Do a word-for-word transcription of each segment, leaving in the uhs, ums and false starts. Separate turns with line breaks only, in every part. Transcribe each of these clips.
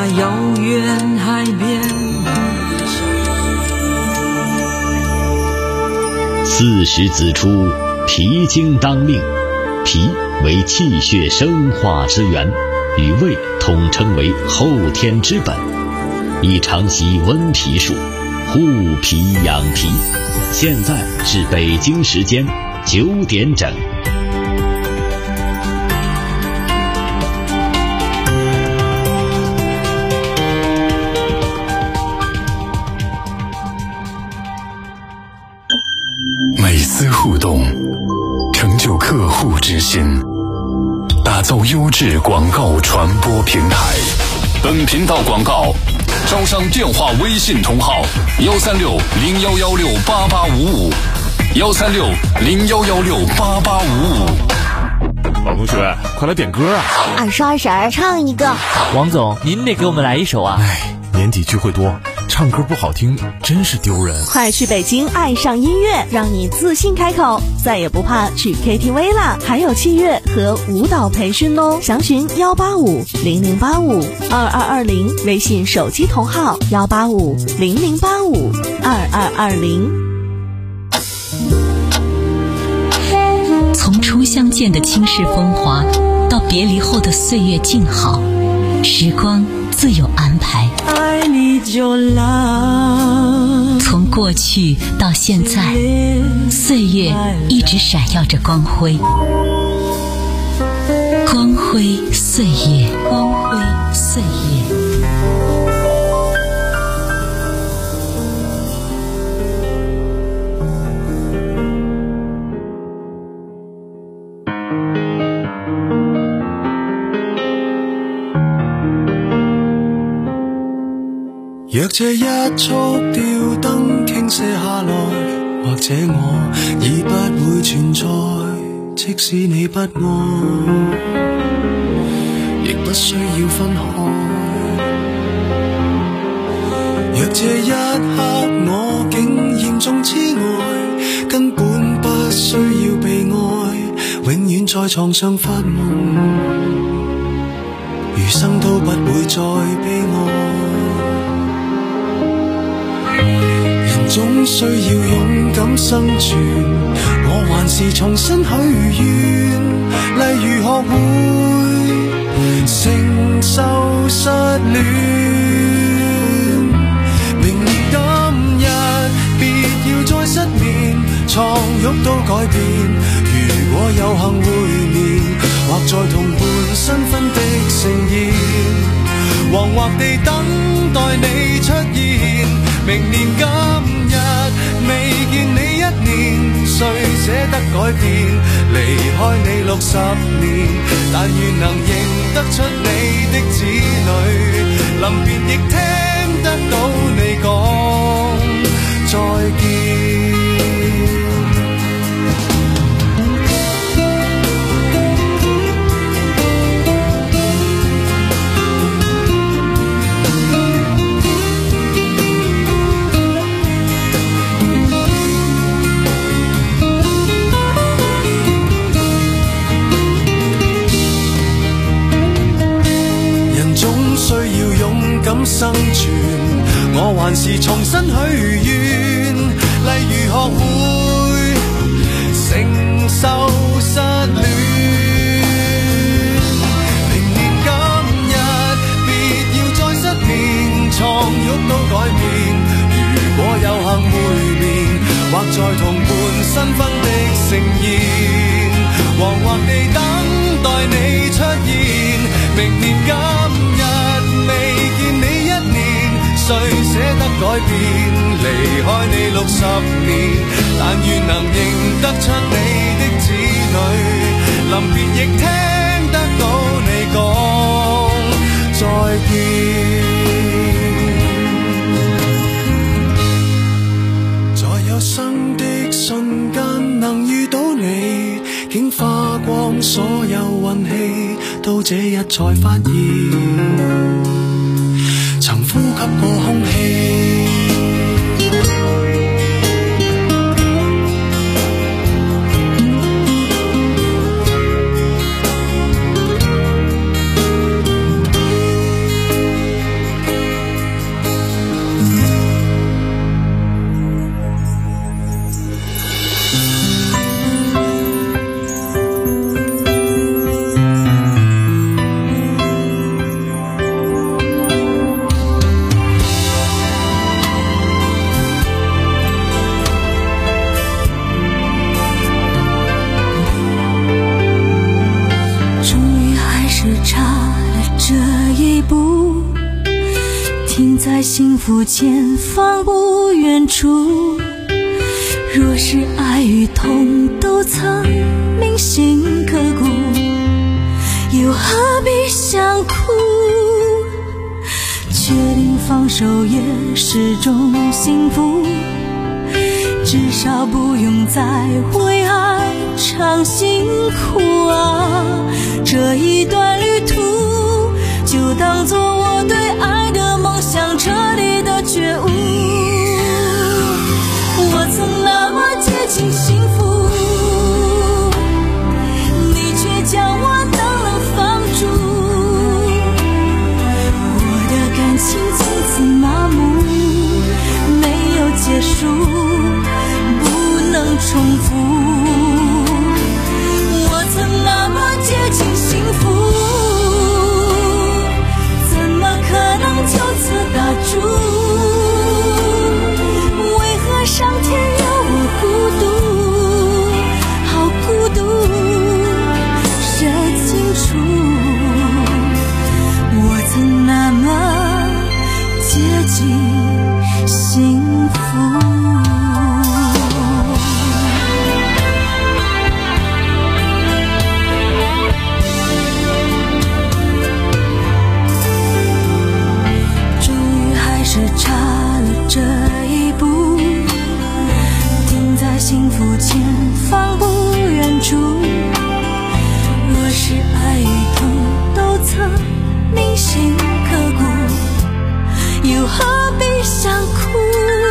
那遥远海边。
四时子出，脾经当令。脾为气血生化之源，与胃统称为后天之本，宜常习温脾术，护脾养脾。现在是北京时间九点整。
每丝互动，成就客户之心，打造优质广告传播平台。本频道广告招商电话微信同号幺三六零幺幺六八八五五幺三六零幺幺六八八五五。
王同学，快来点歌啊！
二叔二婶儿唱一个。
王总，您得给我们来一首啊！
哎，年底聚会多，唱歌不好听真是丢人。
快去北京爱上音乐，让你自信开口，再也不怕去 K T V 啦！还有器乐和舞蹈培训哦，详询幺八五零零八五二二二零，微信手机同号幺八五零零八五二二二零。
从初相见的倾世风华，到别离后的岁月静好，时光自有安排。
I need your love。
从过去到现在，岁月一直闪耀着光辉，光辉岁月，光辉岁月。
若這一束吊燈傾瀉下來，或者我已不會存在，即使你不愛，亦不需要分開。若這一刻我竟嚴重痴呆，根本不需要被愛，永遠在床上發夢，餘生都不會再悲哀。總需要勇敢生存，我還是重新許願，例如學會承受失戀。明年今日別要再失眠，床褥都改變。如果有幸會面，或在同伴新婚的盛宴，惶惑地等待你出現。明年今日未見你一年，誰捨得改變？離開你六十年，但願能認得出你的子女，臨別亦聽得到你講再見。敢生存，我還是重新許願，例如學會承受失戀。明年今日別要再失眠，床褥都改變。如果有幸會面，或在同伴新婚的盛宴，惶惑地等待你出現。明年今日未見你一年，誰捨得改變？離開你六十年，但願能認得出你的子女，臨別亦聽得到你講再見。在有生的瞬間能遇到你，竟花光所有運氣，到這日才發現曾呼吸過空氣。
在幸福前方不远处。若是爱与痛都曾铭心刻骨，又何必想哭？确定放手也是种幸福，至少不用再为爱尝辛苦啊。这一段旅途就当作我对爱的梦想彻底的觉悟。我曾那么接近幸福，你却将我冷冷放逐。我的感情从此麻木，没有结束，不能重复。我曾那么接近幸福，怎么可能就此打住？为何上天要我孤独？好孤独，谁清楚？我曾那么接近幸福。差了这一步，停在幸福前方不远处。若是爱与痛都曾铭心刻骨，又何必想哭？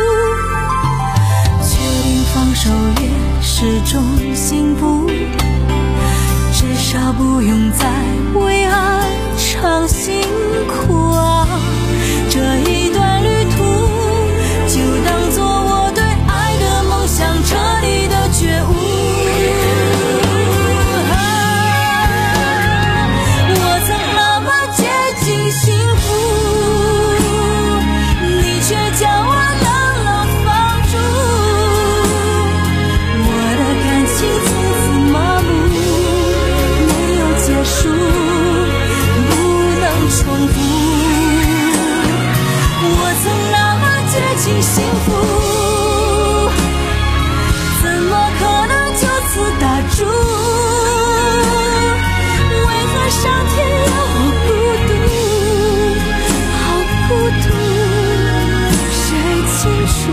确定放手也是种幸福，至少不用再为爱尝辛苦啊。这一段旅途就当作我对爱的梦想彻底的觉悟。啊，我曾那么接近幸福，你却将我冷冷放逐。我的感情从此麻木，没有结束，不能重复。我曾那么接近幸福，怎么可能就此打住？为何上天要我孤独？好孤独，谁清楚？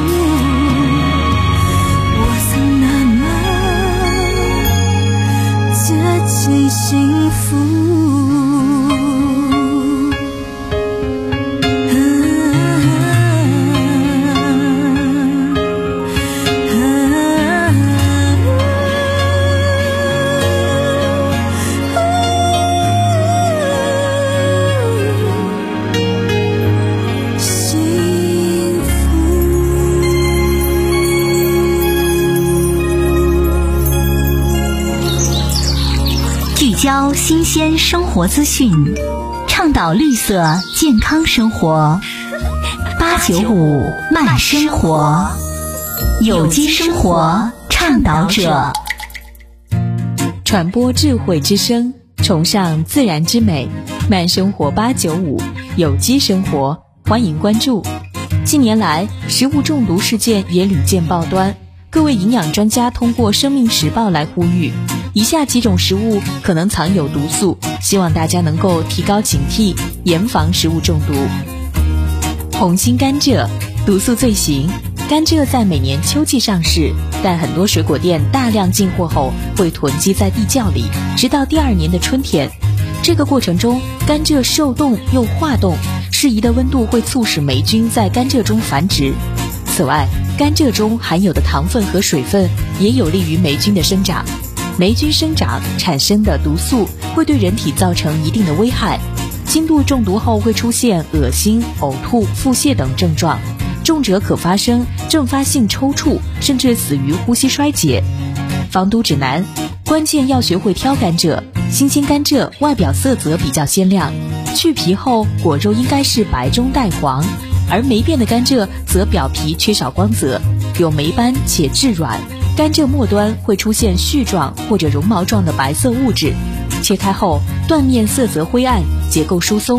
我曾那么接近幸福。
教新鲜生活资讯，倡导绿色健康生活。八九五慢生活，有机生活倡导者，
传播智慧之声，崇尚自然之美。慢生活八九五，有机生活，欢迎关注。近年来，食物中毒事件也屡见报端，各位营养专家通过《生命时报》来呼吁，以下几种食物可能藏有毒素，希望大家能够提高警惕，严防食物中毒。红心甘蔗，毒素最行。甘蔗在每年秋季上市，但很多水果店大量进货后会囤积在地窖里，直到第二年的春天。这个过程中，甘蔗受冻又化冻，适宜的温度会促使霉菌在甘蔗中繁殖。此外，甘蔗中含有的糖分和水分也有利于霉菌的生长。霉菌生长产生的毒素会对人体造成一定的危害，轻度中毒后会出现恶心、呕吐、腹泻等症状，重者可发生阵发性抽搐，甚至死于呼吸衰竭。防毒指南：关键要学会挑甘蔗，新鲜甘蔗外表色泽比较鲜亮，去皮后果肉应该是白中带黄，而霉变的甘蔗则表皮缺少光泽，有霉斑且质软，甘蔗末端会出现絮状或者绒毛状的白色物质，切开后断面色泽灰暗，结构疏松，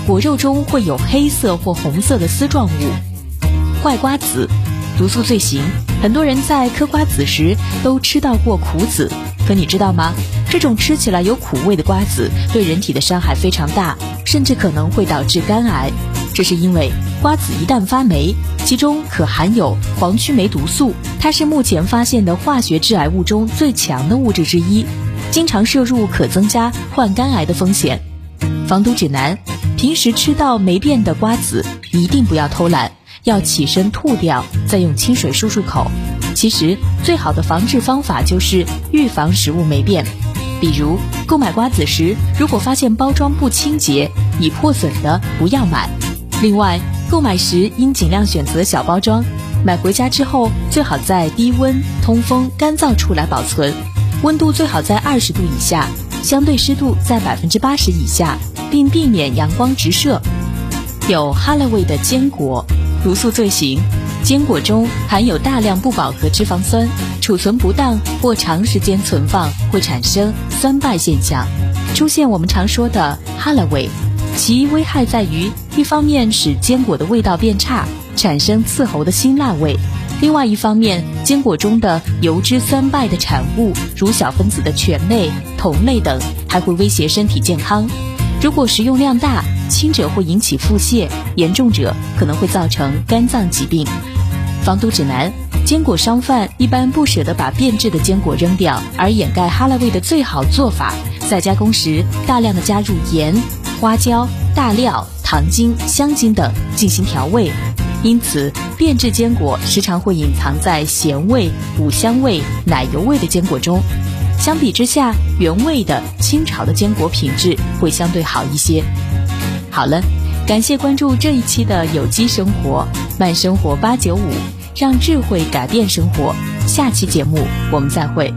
果肉中会有黑色或红色的丝状物。坏瓜子，毒素最行，很多人在嗑瓜子时都吃到过苦子，可你知道吗？这种吃起来有苦味的瓜子对人体的伤害非常大，甚至可能会导致肝癌。这是因为瓜子一旦发霉，其中可含有黄曲霉毒素，它是目前发现的化学致癌物中最强的物质之一，经常摄入可增加患肝癌的风险。防毒指南：平时吃到霉变的瓜子一定不要偷懒，要起身吐掉，再用清水漱漱口。其实最好的防治方法就是预防食物霉变，比如购买瓜子时，如果发现包装不清洁、已破损的不要买。另外，购买时应尽量选择小包装，买回家之后最好在低温、通风、干燥处来保存，温度最好在二十度以下，相对湿度在百分之八十以下，并避免阳光直射。有哈拉味的坚果，毒素最行，坚果中含有大量不饱和脂肪酸，储存不当或长时间存放会产生酸败现象，出现我们常说的哈拉味。其危害在于，一方面使坚果的味道变差，产生刺喉的辛辣味；另外一方面，坚果中的油脂酸败的产物，如小分子的醛类、酮类等，还会威胁身体健康。如果食用量大，轻者会引起腹泻，严重者可能会造成肝脏疾病。防毒指南：坚果商贩一般不舍得把变质的坚果扔掉，而掩盖哈拉味的最好做法，在加工时大量的加入盐、花椒、大料、糖精、香精等进行调味，因此变质坚果时常会隐藏在咸味、五香味、奶油味的坚果中。相比之下，原味的清炒的坚果品质会相对好一些。好了，感谢关注这一期的有机生活慢生活八九五，让智慧改变生活。下期节目我们再会。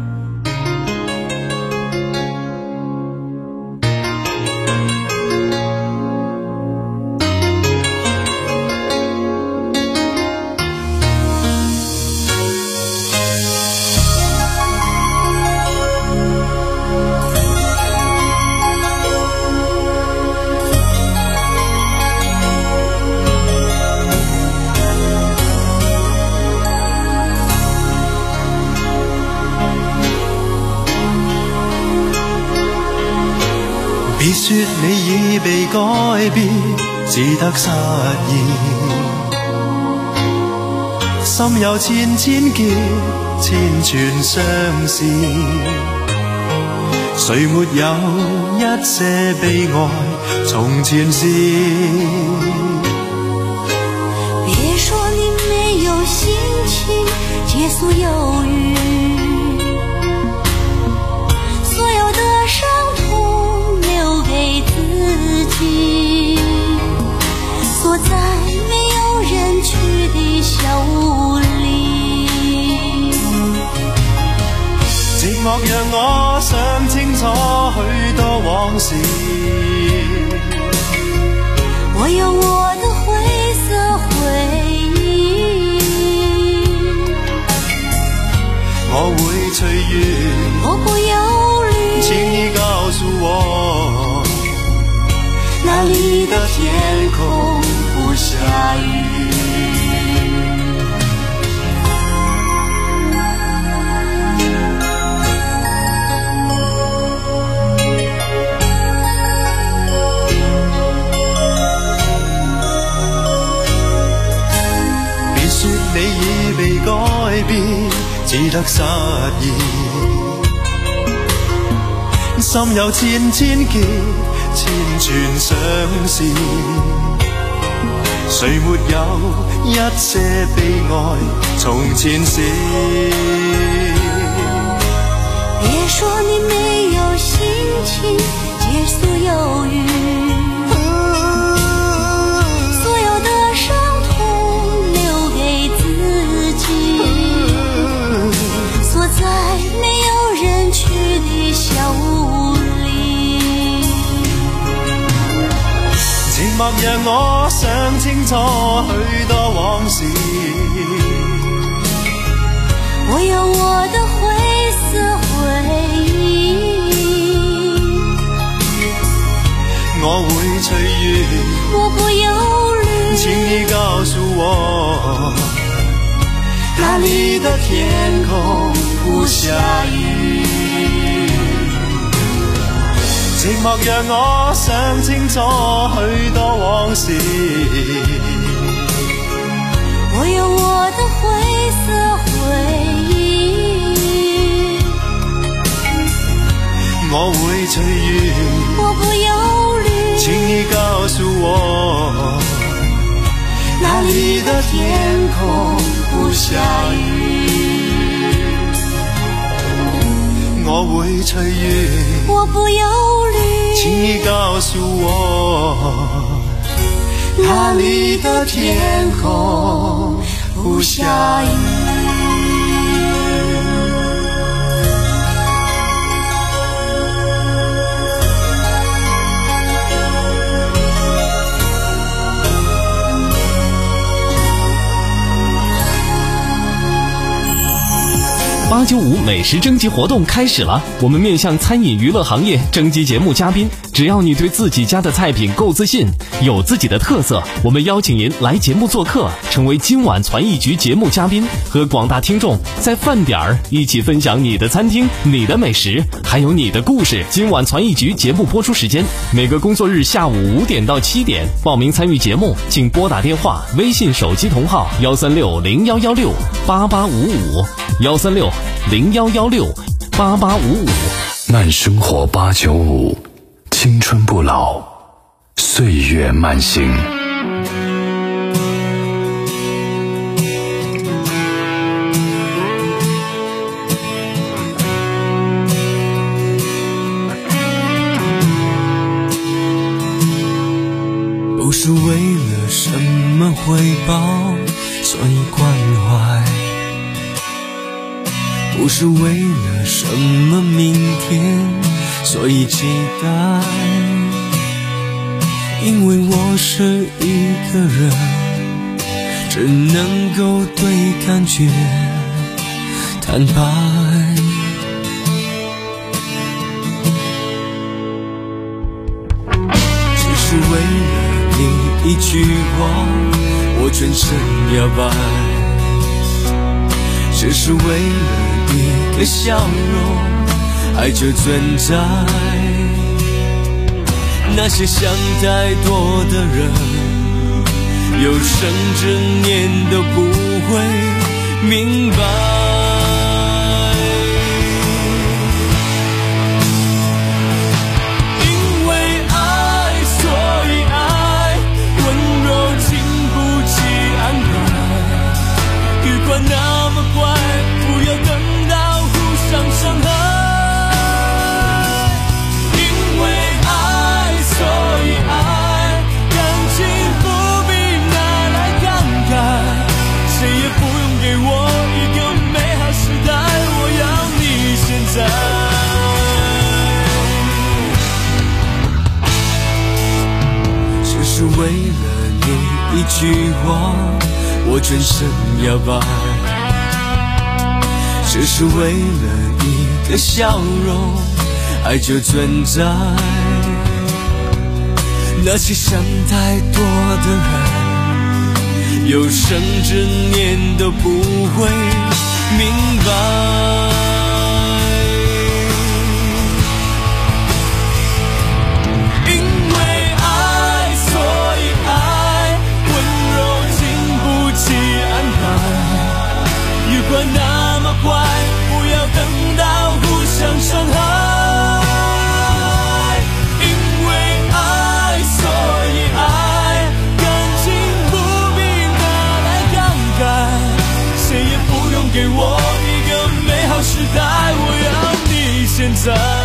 别说你已被改变，只得失意。心有千千结，千串相思。谁没有一些悲哀？从前事。
别说你没有心情结束忧郁，所有的伤痛留给自己，锁在没有人去的小屋里。
寂寞让我想清楚许多往事，
我有我的灰色回忆，
我会随缘，
我不忧虑，
请你告诉我，
那里的天空不下雨。
别说你已被改变，只得失意。心有千千结，千串相思。谁没有一些悲哀？从前事。
别说你没有心情结束忧郁，所有的伤痛留给自己，锁在没有人去的小屋里。
寂寞让我想清楚许多往事，
我有我的灰色回忆，
我會隨緣，
我不憂慮，
請你告訴我，哪裡的天空不下雨？寂寞讓我想清楚許多往事，
我有我的灰色回憶，
我會隨緣，
我不憂慮，
請你告訴我，哪裡的天空不下雨？我會隨緣，
我不憂慮，
請你告訴我，哪裡的天空不下雨？
八九五美食征集活动开始了，我们面向餐饮娱乐行业征集节目嘉宾，只要你对自己家的菜品够自信，有自己的特色，我们邀请您来节目做客，成为今晚传艺局节目嘉宾，和广大听众在饭点儿一起分享你的餐厅、你的美食，还有你的故事。今晚传艺局节目播出时间每个工作日下午五点到七点，报名参与节目请拨打电话、微信手机同号幺三六零幺幺六八八五五幺三六零幺幺六八八五五。
慢生活八九五，青春不老，岁月慢行。
不是为了什么回报，所以关怀。不是为了什么明天，所以期待。因为我是一个人，只能够对感觉坦白。只是为了你一句话，我全身摇摆。只是为了一个笑容，爱就存在。那些想太多的人，有生之年都不会明白。因为爱，所以爱，温柔经不起安排。余光那么快，不要等到互相伤害。因为爱，所以爱，感情不必拿来感慨。谁也不用给我一个美好时代，我要你现在。只是为了你一句话，我全身摇摆。只是为了一个笑容，爱就存在。那些想太多的人，有生之年都不会明白。因为爱，所以爱，温柔经不起安排。余光那么快，不要等到互相伤害。因为爱，所以爱，感情不必拿来感慨。谁也不用给我一个美好时代，我要你现在。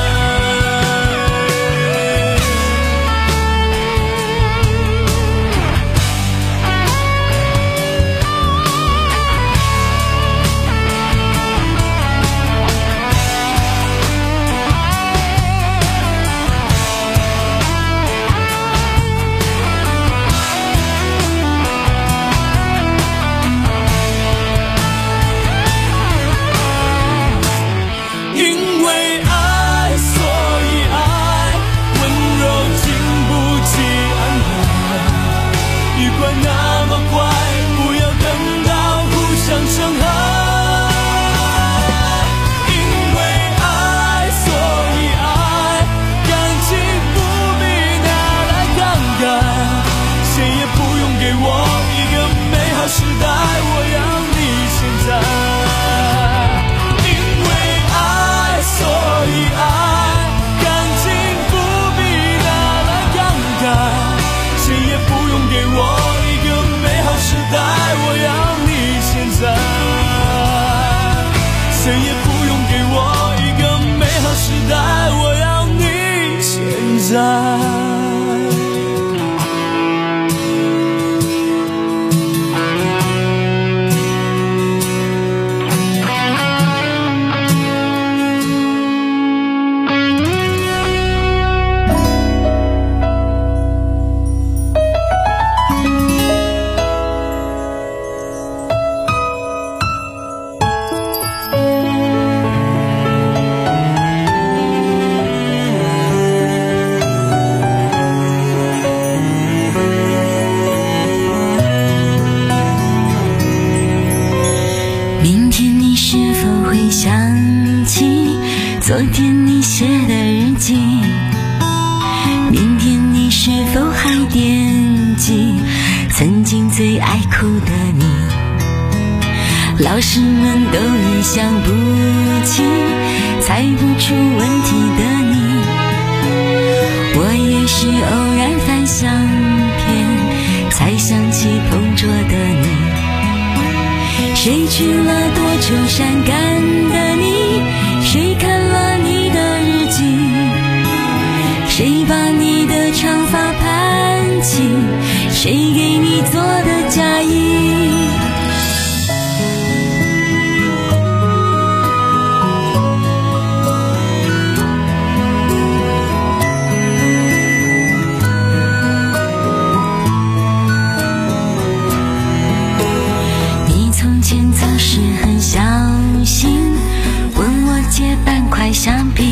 因为爱， 快那么快，不要等到互相伤害。时代，我要你现在，因为爱，所以爱，感情不必拿来慷慨，谁也不用给我一个美好时代，我要你现在，谁也不用给我一个美好时代，我要你现在。
昨天你写的日记，明天你是否还惦记曾经最爱哭的你？老师们都已想不起猜不出问题的你，我也是偶然翻相片才想起同桌的你。谁去了多愁善感的你？谁看了你的日记？谁把你的长发盘起？谁给你做的嫁衣？你从前总是很小心问我借半块橡皮，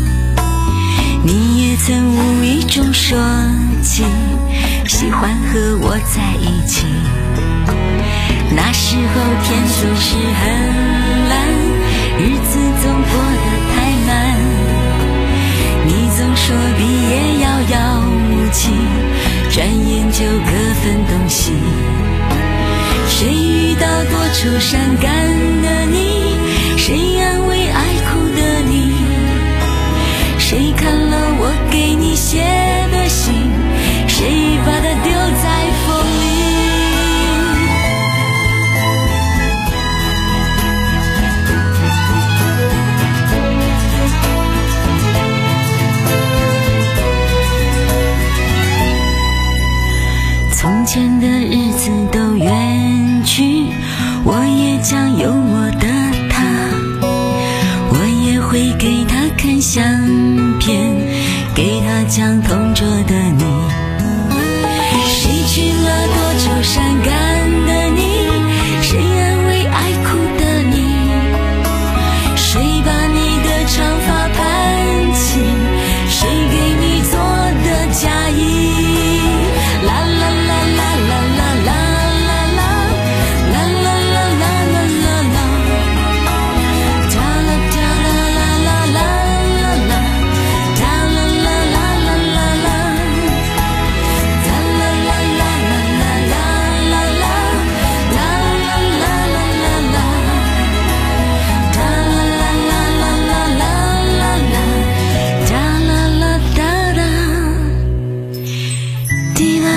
你也曾无意中说起喜欢和我在一起。那时候天总是很蓝，日子总过得太慢，你总说毕业遥遥无期，转眼就各分东西。谁遇到多愁善感的你？谁安慰爱哭的你？谁看了我给你写的信？谁把它丢在风里？从前的日子都远去，我也将有我的他，我也会给他看相片，给他讲同桌的你。谁去了多愁善感的你？谁安慰爱哭的你？谁把你的长发盘起？谁给你做的嫁衣？啦啦啦啦啦啦啦啦啦啦啦啦啦啦啦，哒啦哒啦啦啦啦啦啦，哒啦啦啦啦啦啦，哒啦啦啦啦啦啦啦，啦啦啦啦啦啦，哒啦啦啦啦啦啦啦，哒啦啦哒哒滴啦。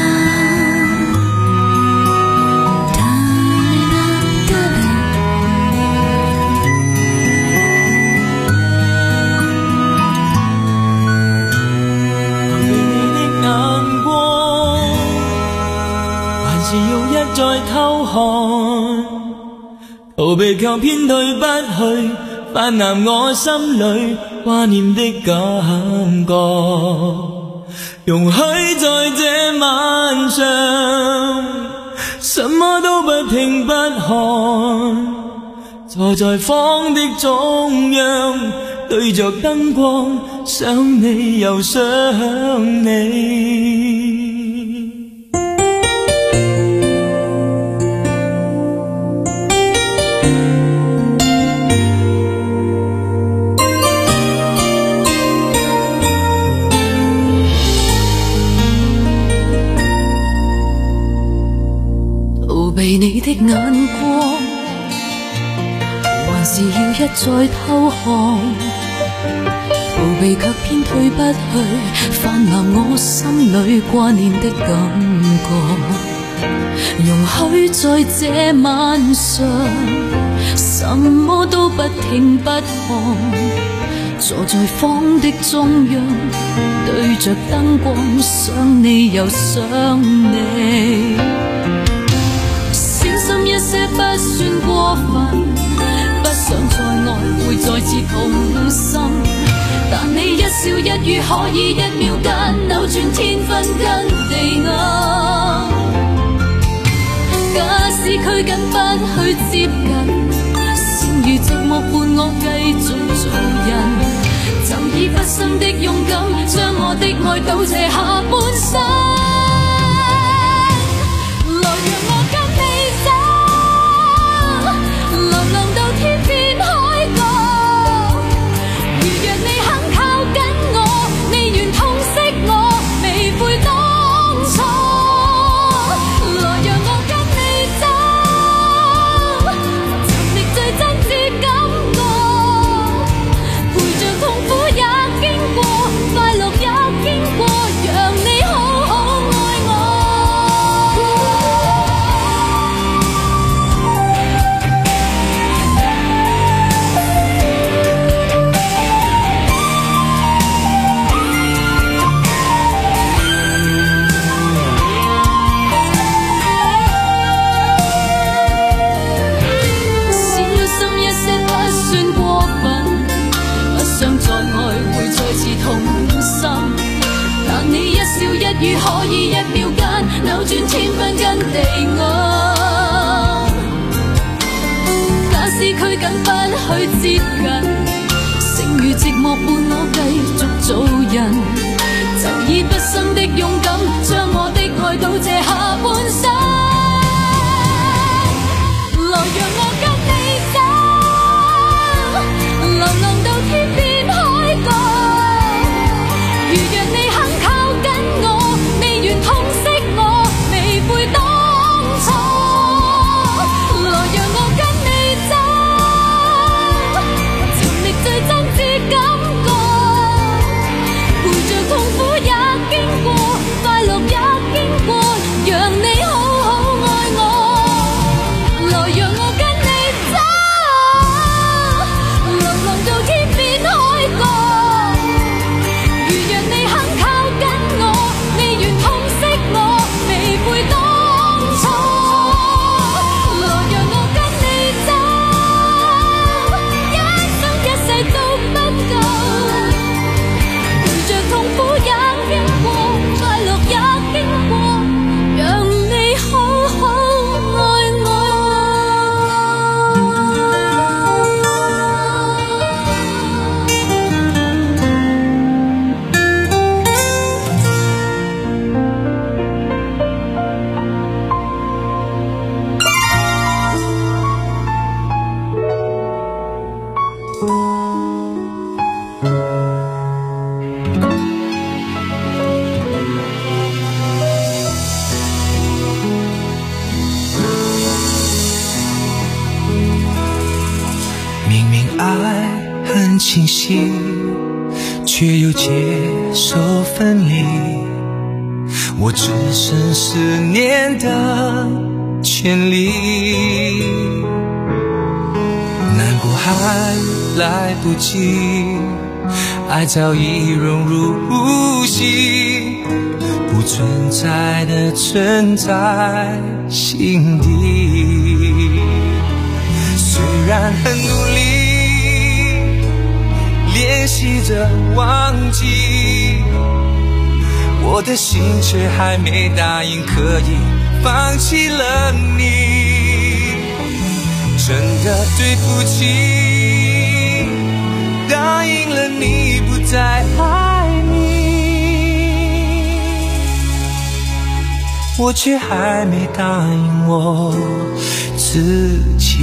在偷看，逃避卻偏對不去，泛濫我心裏掛念的感覺。容許在這晚上，什麼都不聽不看，坐在房的中央，對着燈光，想你又想你。
避你的眼光，還是要一再偷看，逃避卻偏退不去，泛濫我心裏掛念的感覺。容許在這晚上，什麼都不聽不看，坐在房的中央，對着燈光，想你又想你。小心一些不算過分，不想在愛會再次痛心，但你一笑一語可以一秒間扭轉天昏跟地暗。假使拘謹不去接近，剩餘寂寞伴我繼續做人。曾以不深的勇敢，將我的愛倒瀉下半生。來讓我跟你走，流浪到天邊海角。如若你肯靠緊我，你願痛惜我，未悔當初。來讓我跟你走，尋覓最真摯感覺，陪着痛苦也經過，快樂也經過，讓你好好愛我。小心一些不算過分，不想再愛會再次痛心，但你一笑一語可以一秒間扭轉天昏跟地暗。假使拘謹不去接近，剩餘寂寞伴我繼續做人。曾以不深的勇敢，將我的愛倒瀉下半生。來讓我跟你走，流浪到天邊海角。如若你肯靠緊我，你願痛惜我，未悔當初。來讓我跟你走，尋覓最真摯感覺，陪着痛苦也經過，快樂也經過，讓你好好愛我。來讓我跟你走，流浪到天邊海角。如若你肯靠緊我，你願痛惜我，未悔當初。來讓我跟你走，一生一世都不夠，陪着痛苦也經過，快樂也經過，讓你好好愛我。
明明爱很清晰，却又接受分离，我只剩思念的权利。难过还来不及，爱早已融入呼吸，不存在的存在心底。虽然很努力练习着忘记，我的心却还没答应可以放弃了你。真的对不起，答应了你不再爱你，我却还没答应我自己。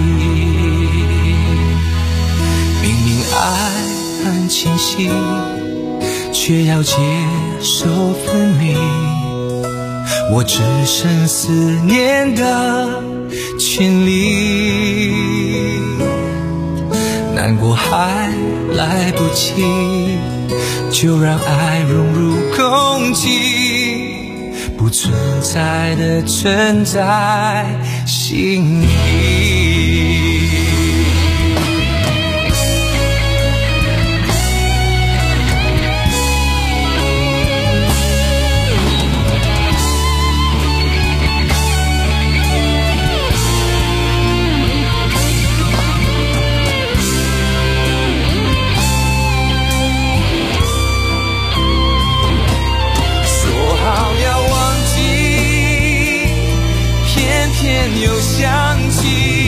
明明爱很清晰，却要接受分离， 我只剩思念的权利。难过还来不及，就让爱融入空气，不存在的存在心里。又想起，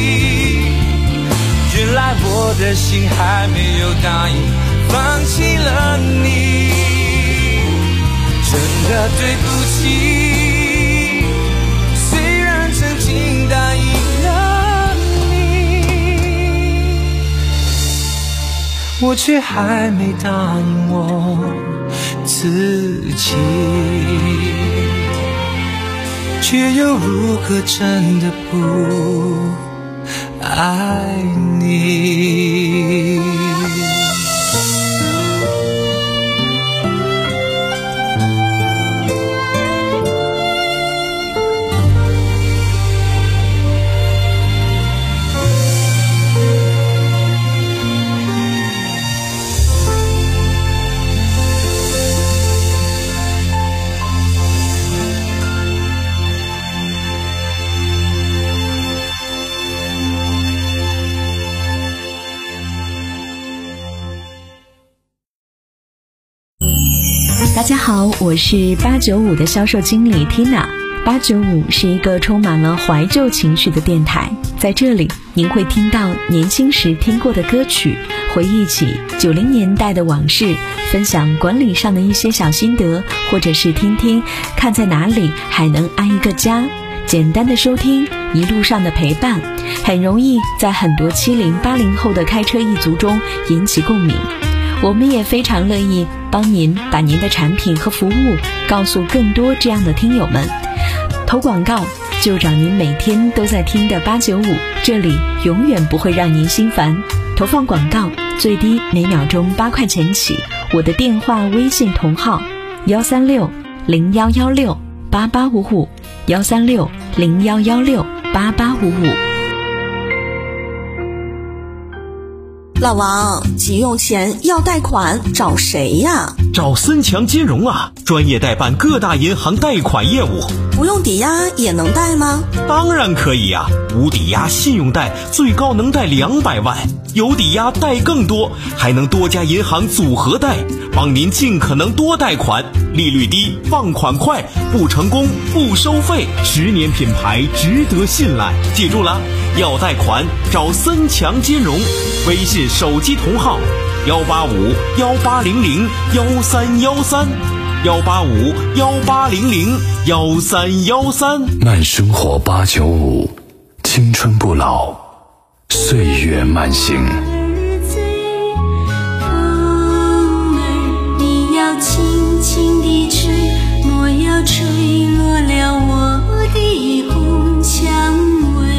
原来我的心还没有答应放弃了你，真的对不起，虽然曾经答应了你，我却还没答应我自己，却又如何真的不爱你？
大家好，我是八九五的销售经理 Tina。 八九五是一个充满了怀旧情绪的电台，在这里您会听到年轻时听过的歌曲，回忆起九零年代的往事，分享管理上的一些小心得，或者是听听看在哪里还能安一个家。简单的收听，一路上的陪伴，很容易在很多七零八零后的开车一族中引起共鸣。我们也非常乐意帮您把您的产品和服务告诉更多这样的听友们。投广告就找您每天都在听的八九五，这里永远不会让您心烦。投放广告最低每秒钟八块钱起，我的电话微信同号幺三六零幺幺六八八五五，幺三六零幺幺六八八五五。
老王，急用钱要贷款找谁呀？
找森强金融啊，专业代办各大银行贷款业务。
不用抵押也能贷吗？
当然可以呀、啊，无抵押信用贷最高能贷两百万，有抵押贷更多，还能多家银行组合贷，帮您尽可能多贷款，利率低，放款快，不成功不收费，十年品牌值得信赖。记住了，要贷款找森强金融，微信手机同号幺八五幺八零零幺三幺三，幺八五幺八零零幺三幺三。
慢生活八九五，青春不老，岁月慢行。
风儿你要轻轻地吹，莫要吹落了我的红蔷薇。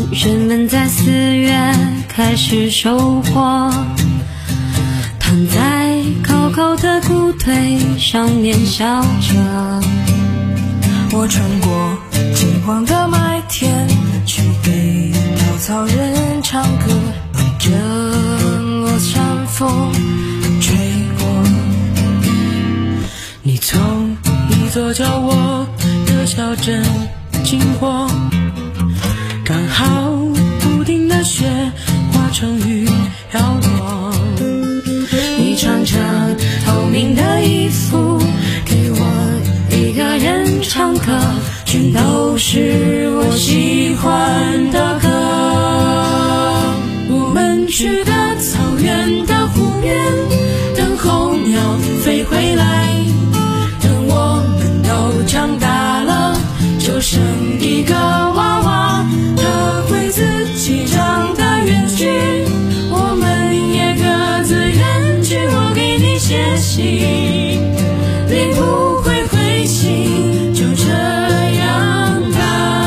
人们在四月开始收获，躺在高高的谷堆上面笑着。
我穿过金黄的麦田，去给稻草人唱歌，等着落山风吹过。你从一座叫我的小镇经过，刚好屋顶的雪化成雨飘落。你穿着透明的衣服给我一个人唱歌，全都是我喜欢的歌。我们去的草原的湖边，等候鸟飞回来，等我们都长大了，就剩一个娃娃，他会自己长大远去，我们也各自远去。我给你写信，你不会回信，就这样吧。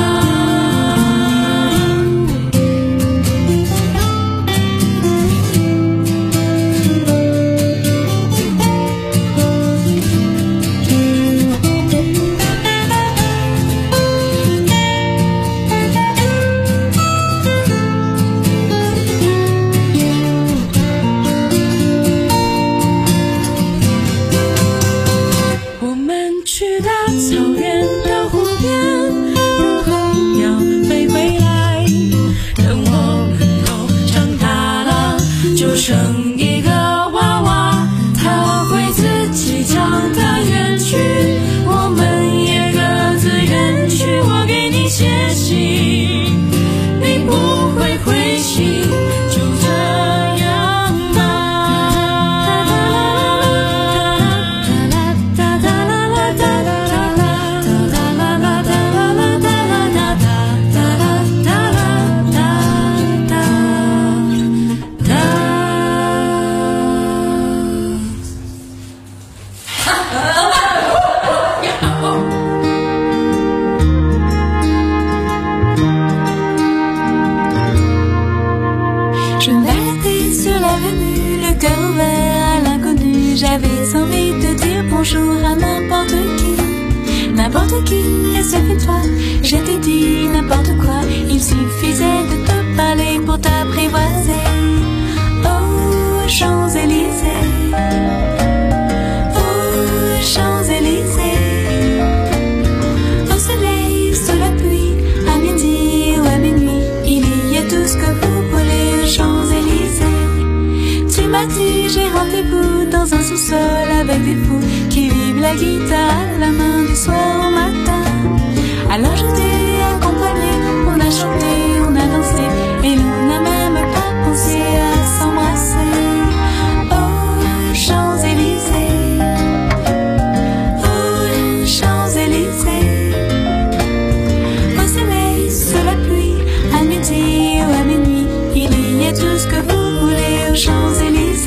J'avais envie de dire bonjour à n'importe qui, n'importe qui, et sauf toi, je t'ai dit n'importe quoi. Il suffisait de te parler pour t'apprivoiser. Oh, Champs-Élysées, oh, Champs-Élysées, au soleil, sous la pluie, à midi ou à minuit, il y a tout ce que vous voulez aux Champs-Élysées. Tu m'as dit j'ai rendez-vous dans un sous-sol avec des fous qui vivent la guitare à la main du soir au matin. Alors je t'ai accompagné, on a chanté, on a dansé, et l'on n'a même pas pensé à s'embrasser. Oh, Champs-Élysées, oh, Champs-Élysées, au soleil, sous la pluie, à midi ou à minuit, il y a tout ce que vous voulez aux Champs-Élysées.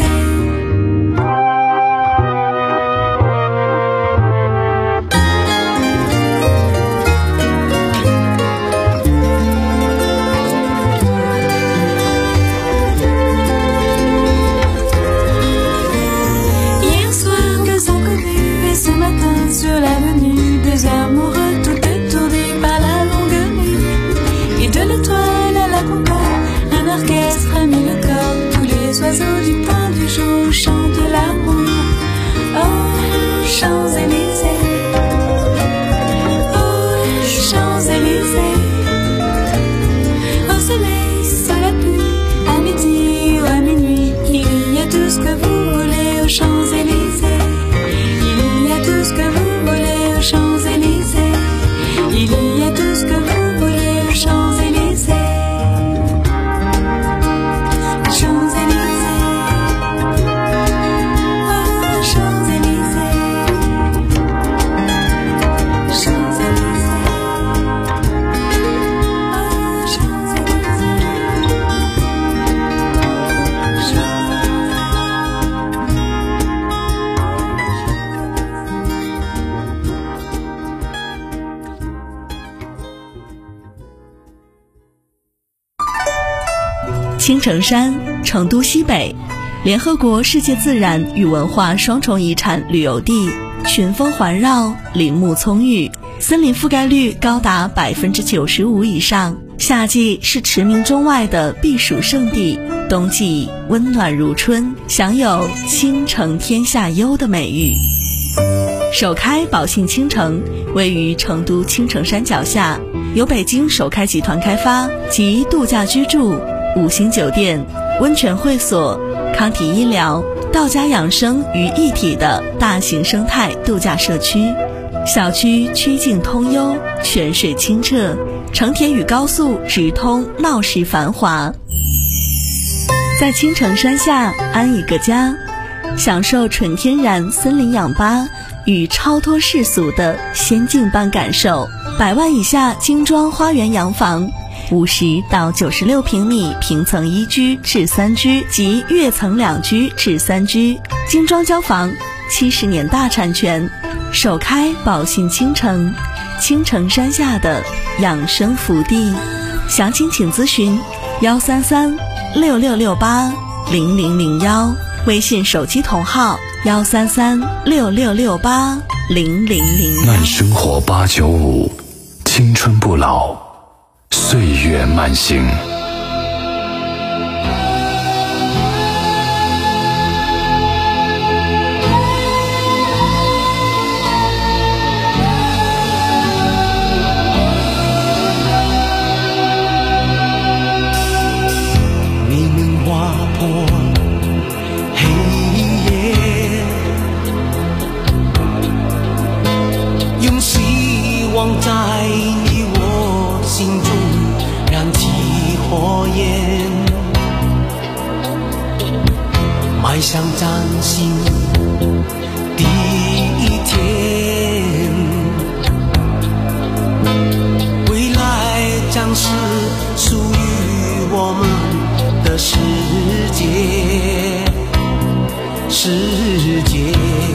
青城山，成都西北，联合国世界自然与文化双重遗产旅游地，群峰环绕，林木葱郁，森林覆盖率高达百分之九十五以上。夏季是驰名中外的避暑胜地，冬季温暖如春，享有青城天下优的美誉。首开宝信青城位于成都青城山脚下，由北京首开集团开发，集度假居住、五星酒店、温泉会所、康体医疗、道家养生于一体的大型生态度假社区。小区曲径通幽，泉水清澈，城铁与高速直通，闹市繁华。在青城山下安一个家，享受纯天然森林氧吧与超脱世俗的仙境般感受。百万以下精装花园洋房，五十到九十六平米平层一居至三居及跃层两居至三居，精装交房，七十年大产权。首开宝信青城，青城山下的养生福地。详情请咨询幺三三六六六八零零零幺，微信手机同号幺三三六六六八零零零幺。
慢生活八九五，青春不老，岁月慢行。
在你我心中燃起火焰，迈向崭新第一天，未来将是属于我们的世界，世界。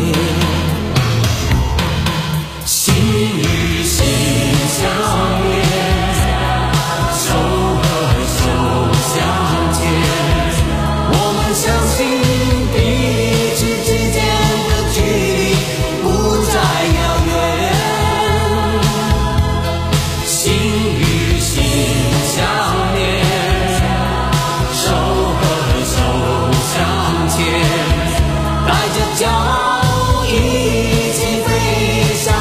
心与心相连，手和手相牵，我们相信彼此之间的距离不再遥远。心与心相连，手和手相牵，带着骄傲一起飞向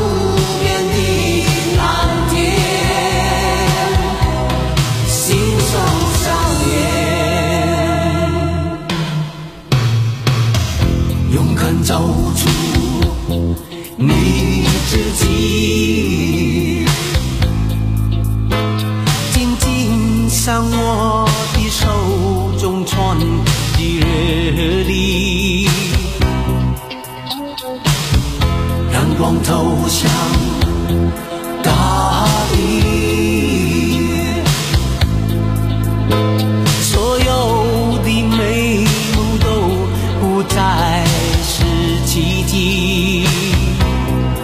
找出你自己，紧紧向我的手中传递热力，阳光投向大地，所有的美梦都不再奇迹，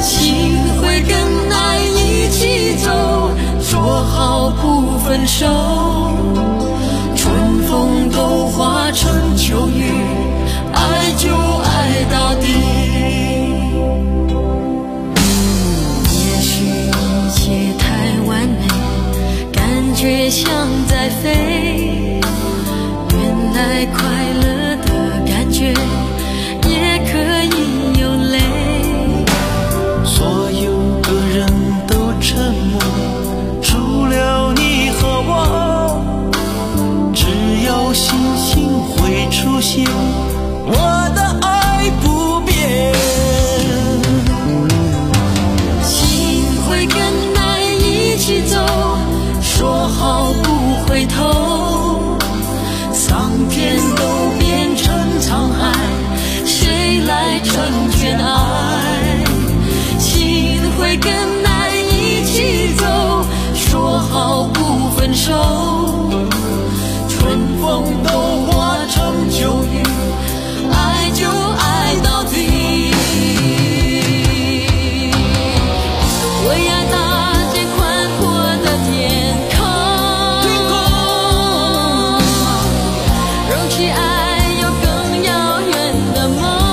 心会跟爱一起走，说好不分手，春风都化成秋雨，爱就爱到底。也许一切太完美，感觉像在飞，原来快乐的感觉也可以有泪。
所有的人都沉默，除了你和我，只有星星会出现，我的爱不变。
心会跟爱一起走，说好不回头，桑田都变成沧海，谁来成全爱？心会跟爱一起走，说好不分手，春风都化成秋雨，爱就爱到底。为爱搭建宽阔的天空，容许爱有更遥远的梦。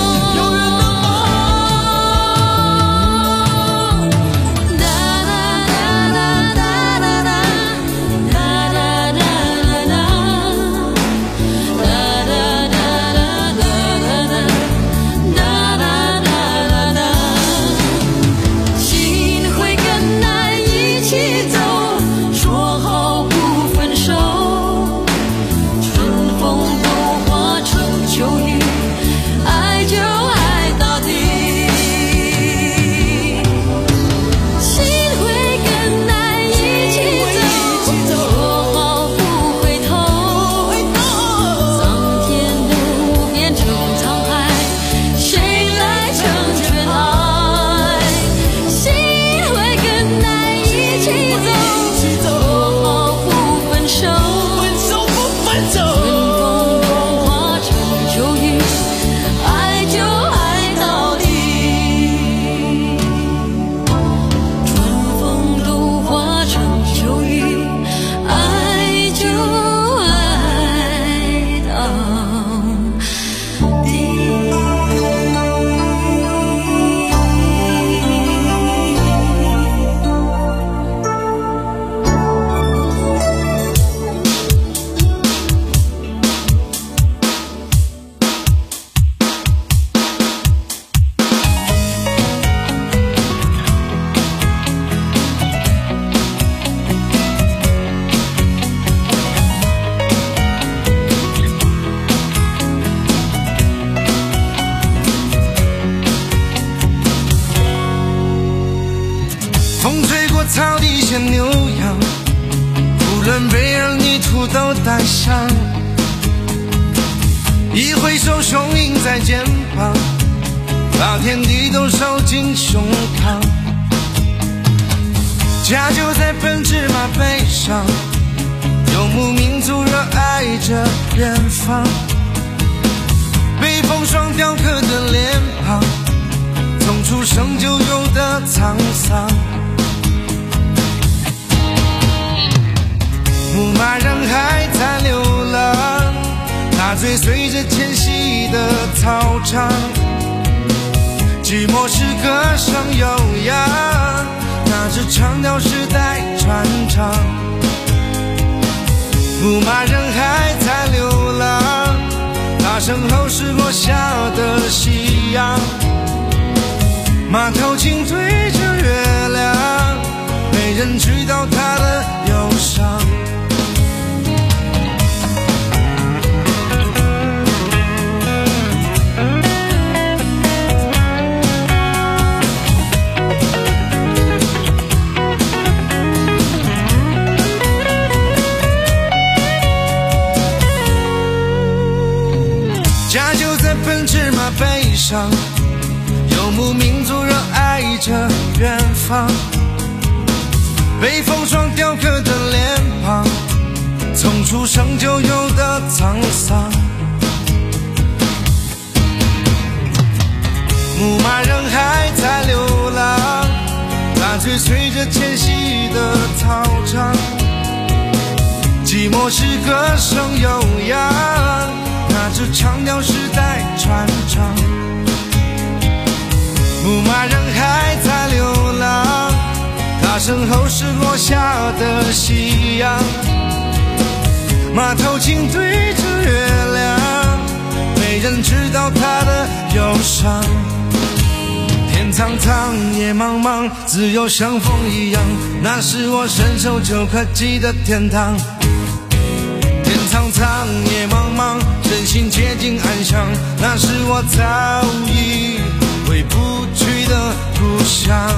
草地像牛羊，无论被让泥土都带上。一挥手，雄鹰在肩膀，把天地都收进胸膛。家就在奔驰马背上，游牧民族热爱着远方。被风霜雕刻的脸庞，从出生就有的沧桑。牧马人还在流浪，他追随着迁徙的草场。寂寞时歌声悠扬，那支长调时代传唱。牧马人还在流浪，他身后是落下的夕阳。马头琴对着月亮，没人知道他的忧伤。家就在奔驰马背上，游牧民族热爱着远方。被风霜雕刻的脸庞，从出生就有的沧桑。牧马人还在流浪， 追随着迁徙的草场，寂寞是歌声悠扬，拿着长调时代传唱。牧马人还在流浪，他身后是落下的夕阳，马头琴对着月亮，没人知道他的忧伤。天苍苍，野茫茫，自由像风一样，那是我伸手就可及的天堂。天苍苍，野茫茫，身心接近安详，那是我早已回不去的故乡。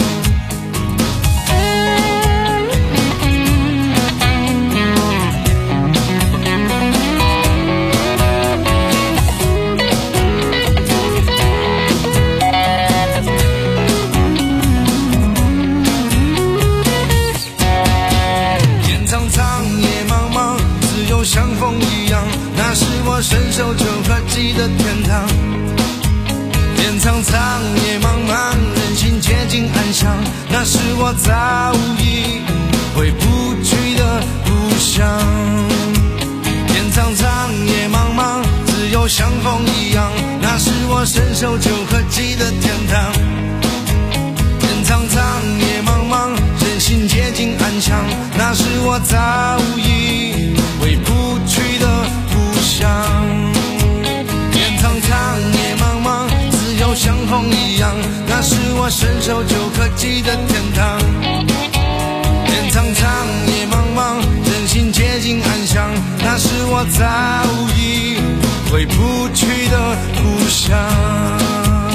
像风一样，那是我伸手就可及的天堂。天苍苍，野茫茫，人心接近安详，那是我早已回不去的故乡。天苍苍，野茫茫，自由像风一样，那是我伸手就可及的天堂。天苍苍，野茫茫，人心接近安详，那是我早已回不去的故乡。天苍苍，野茫茫，自由像风一样，那是我伸手就可及的天堂。天苍苍，野茫茫，人心接近安详，那是我早已回不去的故乡。